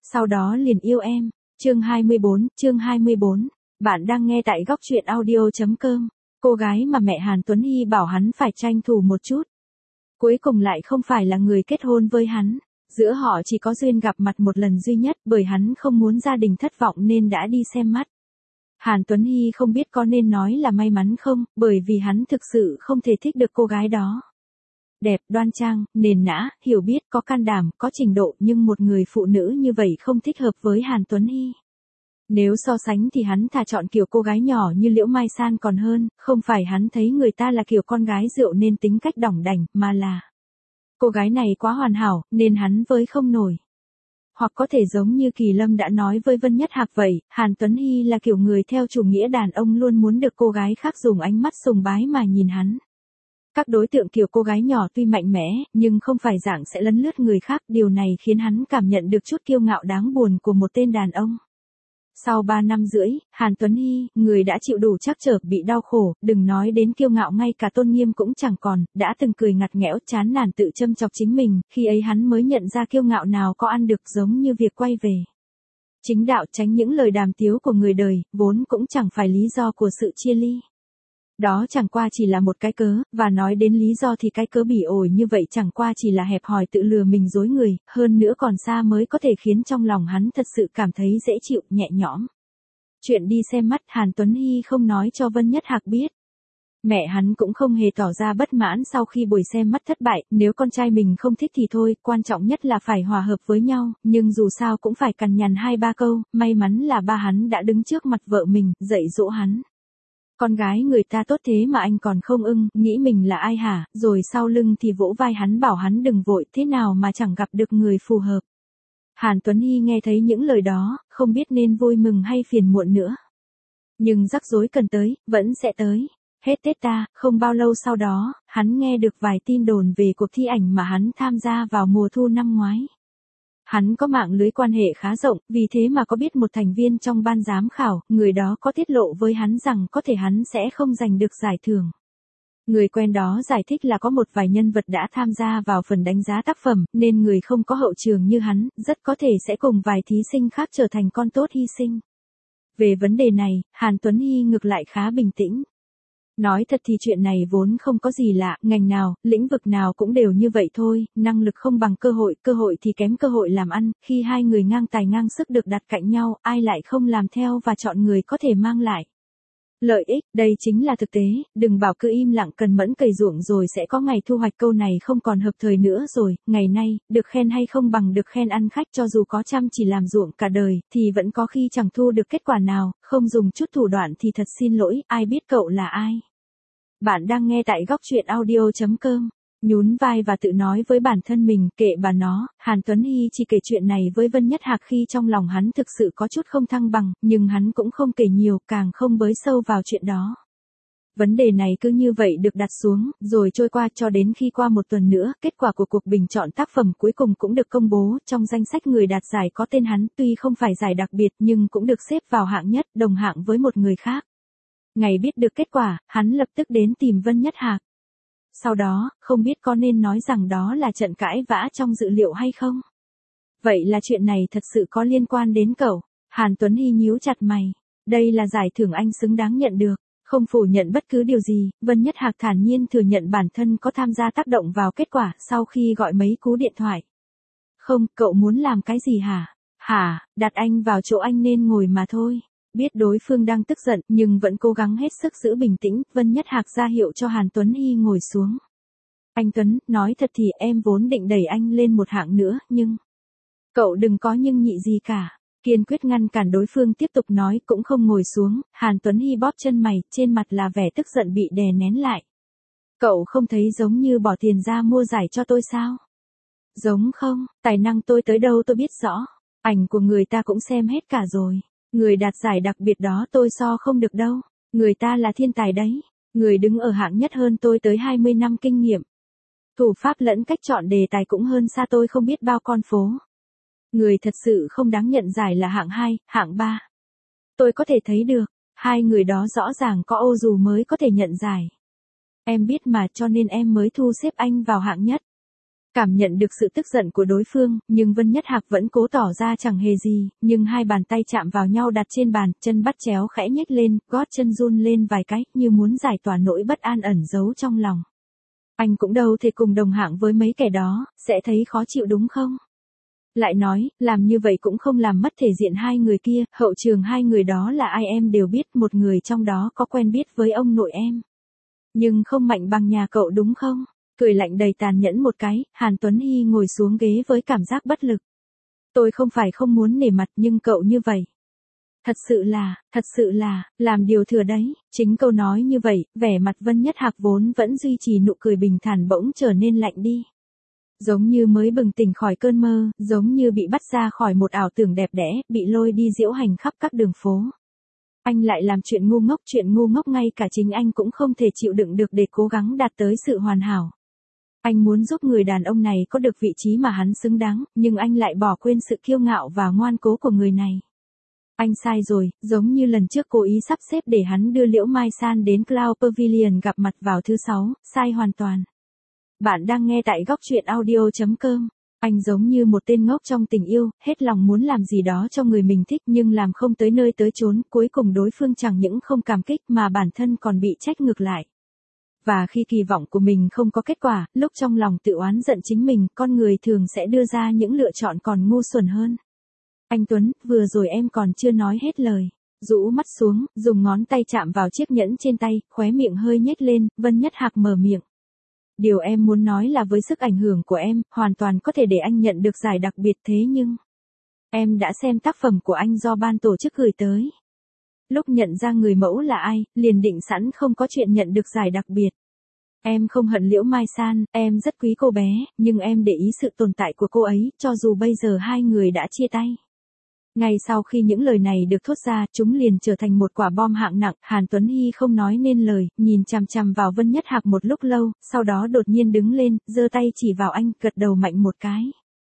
Sau đó liền yêu em. Chương 24. Bạn đang nghe tại góc truyện audio.com. Cô gái mà mẹ Hàn Tuấn Hy bảo hắn phải tranh thủ một chút. Cuối cùng lại không phải là người kết hôn với hắn. Giữa họ chỉ có duyên gặp mặt một lần duy nhất bởi hắn không muốn gia đình thất vọng nên đã đi xem mắt. Hàn Tuấn Hy không biết có nên nói là may mắn không, bởi vì hắn thực sự không thể thích được cô gái đó. Đẹp, đoan trang, nền nã, hiểu biết, có can đảm, có trình độ, nhưng một người phụ nữ như vậy không thích hợp với Hàn Tuấn Hy. Nếu so sánh thì hắn thà chọn kiểu cô gái nhỏ như Liễu Mai San còn hơn, không phải hắn thấy người ta là kiểu con gái rượu nên tính cách đỏng đảnh, mà là cô gái này quá hoàn hảo, nên hắn với không nổi. Hoặc có thể giống như Kỳ Lâm đã nói với Vân Nhất Hạc vậy, Hàn Tuấn Hy là kiểu người theo chủ nghĩa đàn ông luôn muốn được cô gái khác dùng ánh mắt sùng bái mà nhìn hắn. Các đối tượng kiểu cô gái nhỏ tuy mạnh mẽ, nhưng không phải dạng sẽ lấn lướt người khác, điều này khiến hắn cảm nhận được chút kiêu ngạo đáng buồn của một tên đàn ông. Sau 3 năm rưỡi, Hàn Tuấn Hy, người đã chịu đủ trắc trở, bị đau khổ, đừng nói đến kiêu ngạo ngay cả tôn nghiêm cũng chẳng còn, đã từng cười ngặt nghẽo chán nản tự châm chọc chính mình, khi ấy hắn mới nhận ra kiêu ngạo nào có ăn được giống như việc quay về chính đạo, tránh những lời đàm tiếu của người đời, vốn cũng chẳng phải lý do của sự chia ly. Đó chẳng qua chỉ là một cái cớ, và nói đến lý do thì cái cớ bỉ ổi như vậy chẳng qua chỉ là hẹp hòi tự lừa mình dối người, hơn nữa còn xa mới có thể khiến trong lòng hắn thật sự cảm thấy dễ chịu, nhẹ nhõm. Chuyện đi xem mắt Hàn Tuấn Hy không nói cho Vân Nhất Hạc biết. Mẹ hắn cũng không hề tỏ ra bất mãn sau khi buổi xem mắt thất bại, nếu con trai mình không thích thì thôi, quan trọng nhất là phải hòa hợp với nhau, nhưng dù sao cũng phải cằn nhằn 2-3 câu, may mắn là ba hắn đã đứng trước mặt vợ mình, dạy dỗ hắn. Con gái người ta tốt thế mà anh còn không ưng, nghĩ mình là ai hả, rồi sau lưng thì vỗ vai hắn bảo hắn đừng vội, thế nào mà chẳng gặp được người phù hợp. Hàn Tuấn Hy nghe thấy những lời đó, không biết nên vui mừng hay phiền muộn nữa. Nhưng rắc rối cần tới, vẫn sẽ tới. Hết Tết ta, không bao lâu sau đó, hắn nghe được vài tin đồn về cuộc thi ảnh mà hắn tham gia vào mùa thu năm ngoái. Hắn có mạng lưới quan hệ khá rộng, vì thế mà có biết một thành viên trong ban giám khảo, người đó có tiết lộ với hắn rằng có thể hắn sẽ không giành được giải thưởng. Người quen đó giải thích là có một vài nhân vật đã tham gia vào phần đánh giá tác phẩm, nên người không có hậu trường như hắn, rất có thể sẽ cùng vài thí sinh khác trở thành con tốt hy sinh. Về vấn đề này, Hàn Tuấn Hy ngược lại khá bình tĩnh. Nói thật thì chuyện này vốn không có gì lạ, ngành nào, lĩnh vực nào cũng đều như vậy thôi, năng lực không bằng cơ hội thì kém cơ hội làm ăn, khi hai người ngang tài ngang sức được đặt cạnh nhau, ai lại không làm theo và chọn người có thể mang lại lợi ích, đây chính là thực tế, đừng bảo cứ im lặng cần mẫn cày ruộng rồi sẽ có ngày thu hoạch, câu này không còn hợp thời nữa rồi, ngày nay, được khen hay không bằng được khen, ăn khách cho dù có chăm chỉ làm ruộng cả đời, thì vẫn có khi chẳng thu được kết quả nào, không dùng chút thủ đoạn thì thật xin lỗi, ai biết cậu là ai. Bạn đang nghe tại góc truyện audio.com. Nhún vai và tự nói với bản thân mình, kệ bà nó, Hàn Tuấn Hy chỉ kể chuyện này với Vân Nhất Hạc khi trong lòng hắn thực sự có chút không thăng bằng, nhưng hắn cũng không kể nhiều, càng không bới sâu vào chuyện đó. Vấn đề này cứ như vậy được đặt xuống, rồi trôi qua cho đến khi qua một tuần nữa, kết quả của cuộc bình chọn tác phẩm cuối cùng cũng được công bố, trong danh sách người đạt giải có tên hắn, tuy không phải giải đặc biệt nhưng cũng được xếp vào hạng nhất, đồng hạng với một người khác. Ngày biết được kết quả, hắn lập tức đến tìm Vân Nhất Hạc. Sau đó, không biết có nên nói rằng đó là trận cãi vã trong dự liệu hay không? Vậy là chuyện này thật sự có liên quan đến cậu? Hàn Tuấn Hy nhíu chặt mày. Đây là giải thưởng anh xứng đáng nhận được. Không phủ nhận bất cứ điều gì, Vân Nhất Hạc thản nhiên thừa nhận bản thân có tham gia tác động vào kết quả sau khi gọi mấy cú điện thoại. Không, cậu muốn làm cái gì hả? Hả, đặt anh vào chỗ anh nên ngồi mà thôi. Biết đối phương đang tức giận, nhưng vẫn cố gắng hết sức giữ bình tĩnh, Vân Nhất Hạc ra hiệu cho Hàn Tuấn Hy ngồi xuống. Anh Tuấn, nói thật thì em vốn định đẩy anh lên một hạng nữa, nhưng... Cậu đừng có nhưng nhị gì cả. Kiên quyết ngăn cản đối phương tiếp tục nói, cũng không ngồi xuống, Hàn Tuấn Hy bóp chân mày, trên mặt là vẻ tức giận bị đè nén lại. Cậu không thấy giống như bỏ tiền ra mua giải cho tôi sao? Giống không, tài năng tôi tới đâu tôi biết rõ, ảnh của người ta cũng xem hết cả rồi. Người đạt giải đặc biệt đó tôi so không được đâu, người ta là thiên tài đấy, người đứng ở hạng nhất hơn tôi tới 20 năm kinh nghiệm. Thủ pháp lẫn cách chọn đề tài cũng hơn xa tôi không biết bao con phố. Người thật sự không đáng nhận giải là hạng 2, hạng 3. Tôi có thể thấy được, hai người đó rõ ràng có ô dù mới có thể nhận giải. Em biết mà cho nên em mới thu xếp anh vào hạng nhất. Cảm nhận được sự tức giận của đối phương, nhưng Vân Nhất Hạc vẫn cố tỏ ra chẳng hề gì, nhưng hai bàn tay chạm vào nhau đặt trên bàn, chân bắt chéo khẽ nhếch lên, gót chân run lên vài cái, như muốn giải tỏa nỗi bất an ẩn giấu trong lòng. Anh cũng đâu thể cùng đồng hạng với mấy kẻ đó, sẽ thấy khó chịu đúng không? Lại nói, làm như vậy cũng không làm mất thể diện hai người kia, hậu trường hai người đó là ai em đều biết, một người trong đó có quen biết với ông nội em. Nhưng không mạnh bằng nhà cậu đúng không? Cười lạnh đầy tàn nhẫn một cái, Hàn Tuấn Hy ngồi xuống ghế với cảm giác bất lực. Tôi không phải không muốn nể mặt nhưng cậu như vậy. Thật sự là, làm điều thừa đấy, chính câu nói như vậy, vẻ mặt Vân Nhất Hạc vốn vẫn duy trì nụ cười bình thản bỗng trở nên lạnh đi. Giống như mới bừng tỉnh khỏi cơn mơ, giống như bị bắt ra khỏi một ảo tưởng đẹp đẽ, bị lôi đi diễu hành khắp các đường phố. Anh lại làm chuyện ngu ngốc ngay cả chính anh cũng không thể chịu đựng được để cố gắng đạt tới sự hoàn hảo. Anh muốn giúp người đàn ông này có được vị trí mà hắn xứng đáng, nhưng anh lại bỏ quên sự kiêu ngạo và ngoan cố của người này. Anh sai rồi, giống như lần trước cố ý sắp xếp để hắn đưa Liễu Mai San đến Cloud Pavilion gặp mặt vào thứ 6, sai hoàn toàn. Bạn đang nghe tại góc truyện audio.com. Anh giống như một tên ngốc trong tình yêu, hết lòng muốn làm gì đó cho người mình thích nhưng làm không tới nơi tới chốn, cuối cùng đối phương chẳng những không cảm kích mà bản thân còn bị trách ngược lại. Và khi kỳ vọng của mình không có kết quả, lúc trong lòng tự oán giận chính mình, con người thường sẽ đưa ra những lựa chọn còn ngu xuẩn hơn. Anh Tuấn, vừa rồi em còn chưa nói hết lời. Rũ mắt xuống, dùng ngón tay chạm vào chiếc nhẫn trên tay, khóe miệng hơi nhếch lên, Vân Nhất Hạc mở miệng. Điều em muốn nói là với sức ảnh hưởng của em, hoàn toàn có thể để anh nhận được giải đặc biệt thế nhưng... Em đã xem tác phẩm của anh do ban tổ chức gửi tới. Lúc nhận ra người mẫu là ai, liền định sẵn không có chuyện nhận được giải đặc biệt. Em không hận Liễu Mai San, em rất quý cô bé, nhưng em để ý sự tồn tại của cô ấy, cho dù bây giờ hai người đã chia tay. Ngay sau khi những lời này được thốt ra, chúng liền trở thành một quả bom hạng nặng, Hàn Tuấn Hy không nói nên lời, nhìn chằm chằm vào Vân Nhất Hạc một lúc lâu, sau đó đột nhiên đứng lên, giơ tay chỉ vào anh, gật đầu mạnh một cái.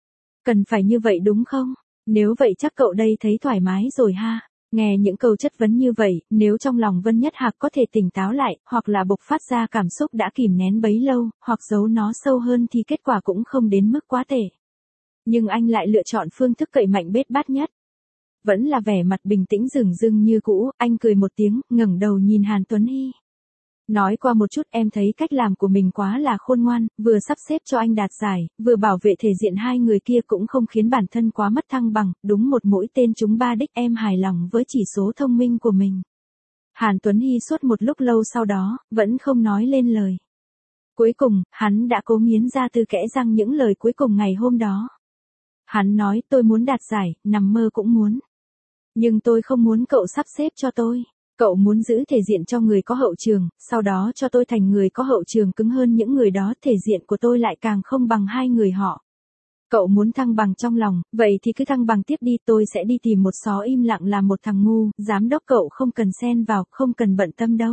Cần phải như vậy đúng không? Nếu vậy chắc cậu đây thấy thoải mái rồi ha. Nghe những câu chất vấn như vậy, nếu trong lòng Vân Nhất Hạc có thể tỉnh táo lại, hoặc là bộc phát ra cảm xúc đã kìm nén bấy lâu, hoặc giấu nó sâu hơn thì kết quả cũng không đến mức quá tệ. Nhưng anh lại lựa chọn phương thức cậy mạnh bết bát nhất. Vẫn là vẻ mặt bình tĩnh dửng dưng như cũ, anh cười một tiếng, ngẩng đầu nhìn Hàn Tuấn Hy. Nói qua một chút em thấy cách làm của mình quá là khôn ngoan, vừa sắp xếp cho anh đạt giải, vừa bảo vệ thể diện hai người kia cũng không khiến bản thân quá mất thăng bằng, đúng một mũi tên trúng ba đích, em hài lòng với chỉ số thông minh của mình. Hàn Tuấn Hy suốt một lúc lâu sau đó, vẫn không nói lên lời. Cuối cùng, hắn đã cố nghiến ra từ kẽ răng những lời cuối cùng ngày hôm đó. Hắn nói tôi muốn đạt giải, nằm mơ cũng muốn. Nhưng tôi không muốn cậu sắp xếp cho tôi. Cậu muốn giữ thể diện cho người có hậu trường, sau đó cho tôi thành người có hậu trường cứng hơn những người đó, thể diện của tôi lại càng không bằng hai người họ. Cậu muốn thăng bằng trong lòng, vậy thì cứ thăng bằng tiếp đi, tôi sẽ đi tìm một xó im lặng làm một thằng ngu, giám đốc cậu không cần xen vào, không cần bận tâm đâu.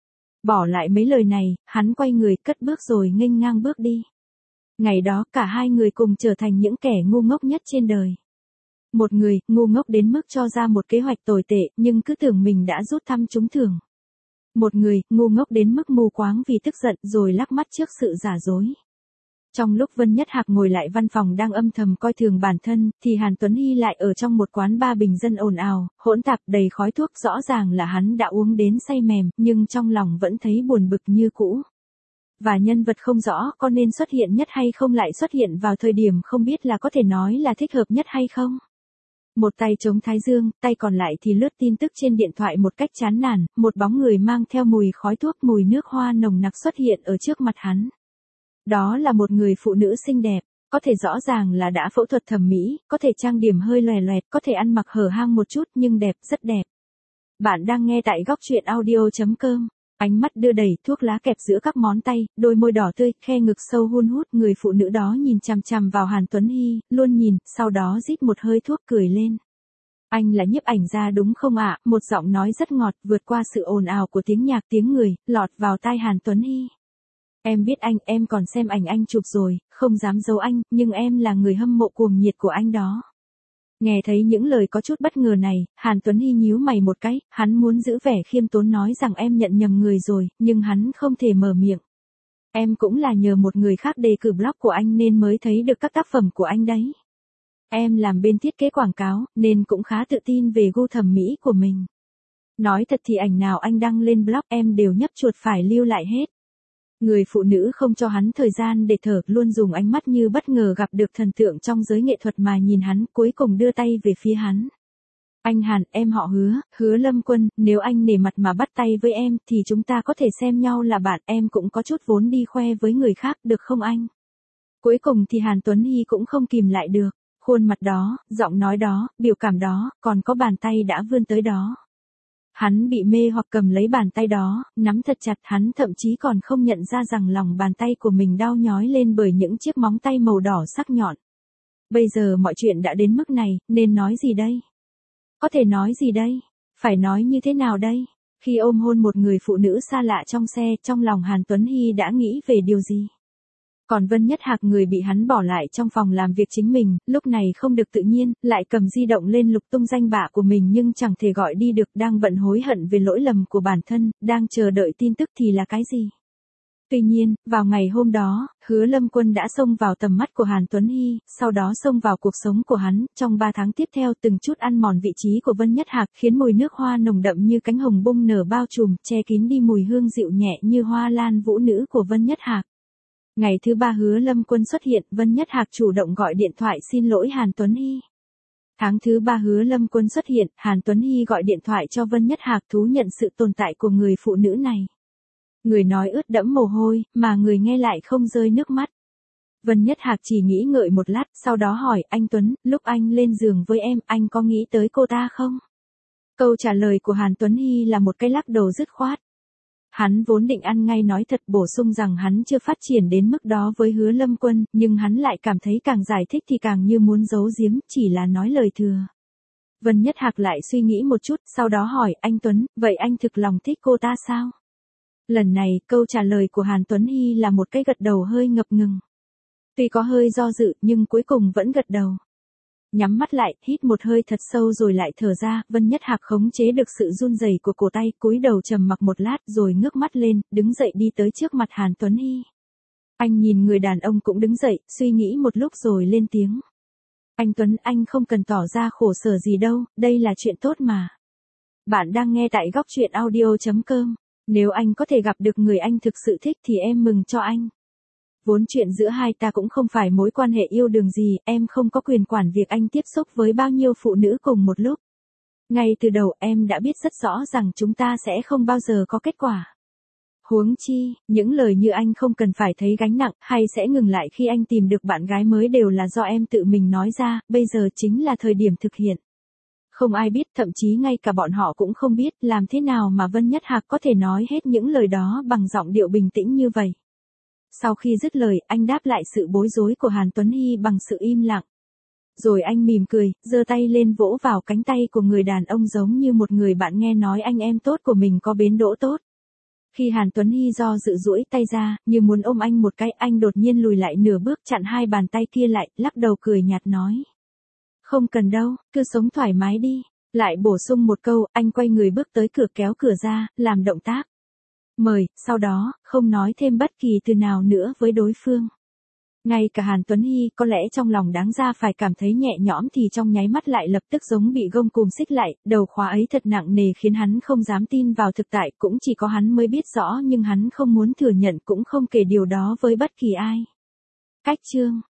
Bỏ lại mấy lời này, hắn quay người cất bước rồi nghênh ngang bước đi. Ngày đó cả hai người cùng trở thành những kẻ ngu ngốc nhất trên đời. Một người, ngu ngốc đến mức cho ra một kế hoạch tồi tệ, nhưng cứ tưởng mình đã rút thăm trúng thưởng. Một người, ngu ngốc đến mức mù quáng vì tức giận rồi lắc mắt trước sự giả dối. Trong lúc Vân Nhất Hạc ngồi lại văn phòng đang âm thầm coi thường bản thân, thì Hàn Tuấn Hy lại ở trong một quán bar bình dân ồn ào, hỗn tạp đầy khói thuốc, rõ ràng là hắn đã uống đến say mềm, nhưng trong lòng vẫn thấy buồn bực như cũ. Và nhân vật không rõ có nên xuất hiện nhất hay không lại xuất hiện vào thời điểm không biết là có thể nói là thích hợp nhất hay không. Một tay chống thái dương, tay còn lại thì lướt tin tức trên điện thoại một cách chán nản, một bóng người mang theo mùi khói thuốc, mùi nước hoa nồng nặc xuất hiện ở trước mặt hắn. Đó là một người phụ nữ xinh đẹp, có thể rõ ràng là đã phẫu thuật thẩm mỹ, có thể trang điểm hơi lòe loẹt, có thể ăn mặc hở hang một chút nhưng đẹp, rất đẹp. Bạn đang nghe tại góc truyện audio.com. Ánh mắt đưa đẩy, thuốc lá kẹp giữa các ngón tay, đôi môi đỏ tươi, khe ngực sâu hun hút, người phụ nữ đó nhìn chằm chằm vào Hàn Tuấn Hy, luôn nhìn, sau đó rít một hơi thuốc cười lên. Anh là nhiếp ảnh gia đúng không ạ? Một giọng nói rất ngọt, vượt qua sự ồn ào của tiếng nhạc tiếng người, lọt vào tai Hàn Tuấn Hy. Em biết anh, em còn xem ảnh anh chụp rồi, không dám giấu anh, nhưng em là người hâm mộ cuồng nhiệt của anh đó. Nghe thấy những lời có chút bất ngờ này, Hàn Tuấn Hy nhíu mày một cái, hắn muốn giữ vẻ khiêm tốn nói rằng em nhận nhầm người rồi, nhưng hắn không thể mở miệng. Em cũng là nhờ một người khác đề cử blog của anh nên mới thấy được các tác phẩm của anh đấy. Em làm bên thiết kế quảng cáo, nên cũng khá tự tin về gu thẩm mỹ của mình. Nói thật thì ảnh nào anh đăng lên blog em đều nhấp chuột phải lưu lại hết. Người phụ nữ không cho hắn thời gian để thở, luôn dùng ánh mắt như bất ngờ gặp được thần tượng trong giới nghệ thuật mà nhìn hắn, cuối cùng đưa tay về phía hắn. Anh Hàn, em họ Hứa, Hứa Lâm Quân, nếu anh nể mặt mà bắt tay với em thì chúng ta có thể xem nhau là bạn, em cũng có chút vốn đi khoe với người khác, được không anh? Cuối cùng thì Hàn Tuấn Hy cũng không kìm lại được, khuôn mặt đó, giọng nói đó, biểu cảm đó, còn có bàn tay đã vươn tới đó. Hắn bị mê hoặc cầm lấy bàn tay đó, nắm thật chặt, hắn thậm chí còn không nhận ra rằng lòng bàn tay của mình đau nhói lên bởi những chiếc móng tay màu đỏ sắc nhọn. Bây giờ mọi chuyện đã đến mức này, nên nói gì đây? Có thể nói gì đây? Phải nói như thế nào đây? Khi ôm hôn một người phụ nữ xa lạ trong xe, trong lòng Hàn Tuấn Hy đã nghĩ về điều gì? Còn Vân Nhất Hạc, người bị hắn bỏ lại trong phòng làm việc chính mình, lúc này không được tự nhiên, lại cầm di động lên lục tung danh bạ của mình nhưng chẳng thể gọi đi được, đang bận hối hận về lỗi lầm của bản thân, đang chờ đợi tin tức thì là cái gì? Tuy nhiên, vào ngày hôm đó, Hứa Lâm Quân đã xông vào tầm mắt của Hàn Tuấn Hy, sau đó xông vào cuộc sống của hắn, trong 3 tháng tiếp theo từng chút ăn mòn vị trí của Vân Nhất Hạc, khiến mùi nước hoa nồng đậm như cánh hồng bung nở bao trùm, che kín đi mùi hương dịu nhẹ như hoa lan vũ nữ của Vân Nhất Hạc. Ngày thứ 3 Hứa Lâm Quân xuất hiện, Vân Nhất Hạc chủ động gọi điện thoại xin lỗi Hàn Tuấn Hy. Tháng thứ 3 Hứa Lâm Quân xuất hiện, Hàn Tuấn Hy gọi điện thoại cho Vân Nhất Hạc thú nhận sự tồn tại của người phụ nữ này. Người nói ướt đẫm mồ hôi, mà người nghe lại không rơi nước mắt. Vân Nhất Hạc chỉ nghĩ ngợi một lát, sau đó hỏi, anh Tuấn, lúc anh lên giường với em, anh có nghĩ tới cô ta không? Câu trả lời của Hàn Tuấn Hy là một cái lắc đầu dứt khoát. Hắn vốn định ăn ngay nói thật, bổ sung rằng hắn chưa phát triển đến mức đó với Hứa Lâm Quân, nhưng hắn lại cảm thấy càng giải thích thì càng như muốn giấu giếm, chỉ là nói lời thừa. Vân Nhất Hạc lại suy nghĩ một chút, sau đó hỏi, anh Tuấn, vậy anh thực lòng thích cô ta sao? Lần này, câu trả lời của Hàn Tuấn Hy là một cái gật đầu hơi ngập ngừng. Tuy có hơi do dự, nhưng cuối cùng vẫn gật đầu. Nhắm mắt lại, hít một hơi thật sâu rồi lại thở ra, Vân Nhất Hạc khống chế được sự run rẩy của cổ tay, cúi đầu trầm mặc một lát rồi ngước mắt lên, đứng dậy đi tới trước mặt Hàn Tuấn Hy. Anh nhìn người đàn ông cũng đứng dậy, suy nghĩ một lúc rồi lên tiếng. Anh Tuấn, anh không cần tỏ ra khổ sở gì đâu, đây là chuyện tốt mà. Bạn đang nghe tại góc truyện audio.com. Nếu anh có thể gặp được người anh thực sự thích thì em mừng cho anh. Vốn chuyện giữa hai ta cũng không phải mối quan hệ yêu đương gì, em không có quyền quản việc anh tiếp xúc với bao nhiêu phụ nữ cùng một lúc. Ngay từ đầu em đã biết rất rõ rằng chúng ta sẽ không bao giờ có kết quả. Huống chi, những lời như anh không cần phải thấy gánh nặng, hay sẽ ngừng lại khi anh tìm được bạn gái mới đều là do em tự mình nói ra, bây giờ chính là thời điểm thực hiện. Không ai biết, thậm chí ngay cả bọn họ cũng không biết làm thế nào mà Vân Nhất Hạc có thể nói hết những lời đó bằng giọng điệu bình tĩnh như vậy. Sau khi dứt lời, anh đáp lại sự bối rối của Hàn Tuấn Hy bằng sự im lặng. Rồi anh mỉm cười, giơ tay lên vỗ vào cánh tay của người đàn ông giống như một người bạn nghe nói anh em tốt của mình có bến đỗ tốt. Khi Hàn Tuấn Hy do dự duỗi tay ra, như muốn ôm anh một cái, anh đột nhiên lùi lại nửa bước chặn hai bàn tay kia lại, lắc đầu cười nhạt nói. Không cần đâu, cứ sống thoải mái đi. Lại bổ sung một câu, anh quay người bước tới cửa kéo cửa ra, làm động tác mời, sau đó, không nói thêm bất kỳ từ nào nữa với đối phương. Ngay cả Hàn Tuấn Hy có lẽ trong lòng đáng ra phải cảm thấy nhẹ nhõm thì trong nháy mắt lại lập tức giống bị gông cùm xích lại, đầu khóa ấy thật nặng nề khiến hắn không dám tin vào thực tại, cũng chỉ có hắn mới biết rõ nhưng hắn không muốn thừa nhận cũng không kể điều đó với bất kỳ ai. Cách chương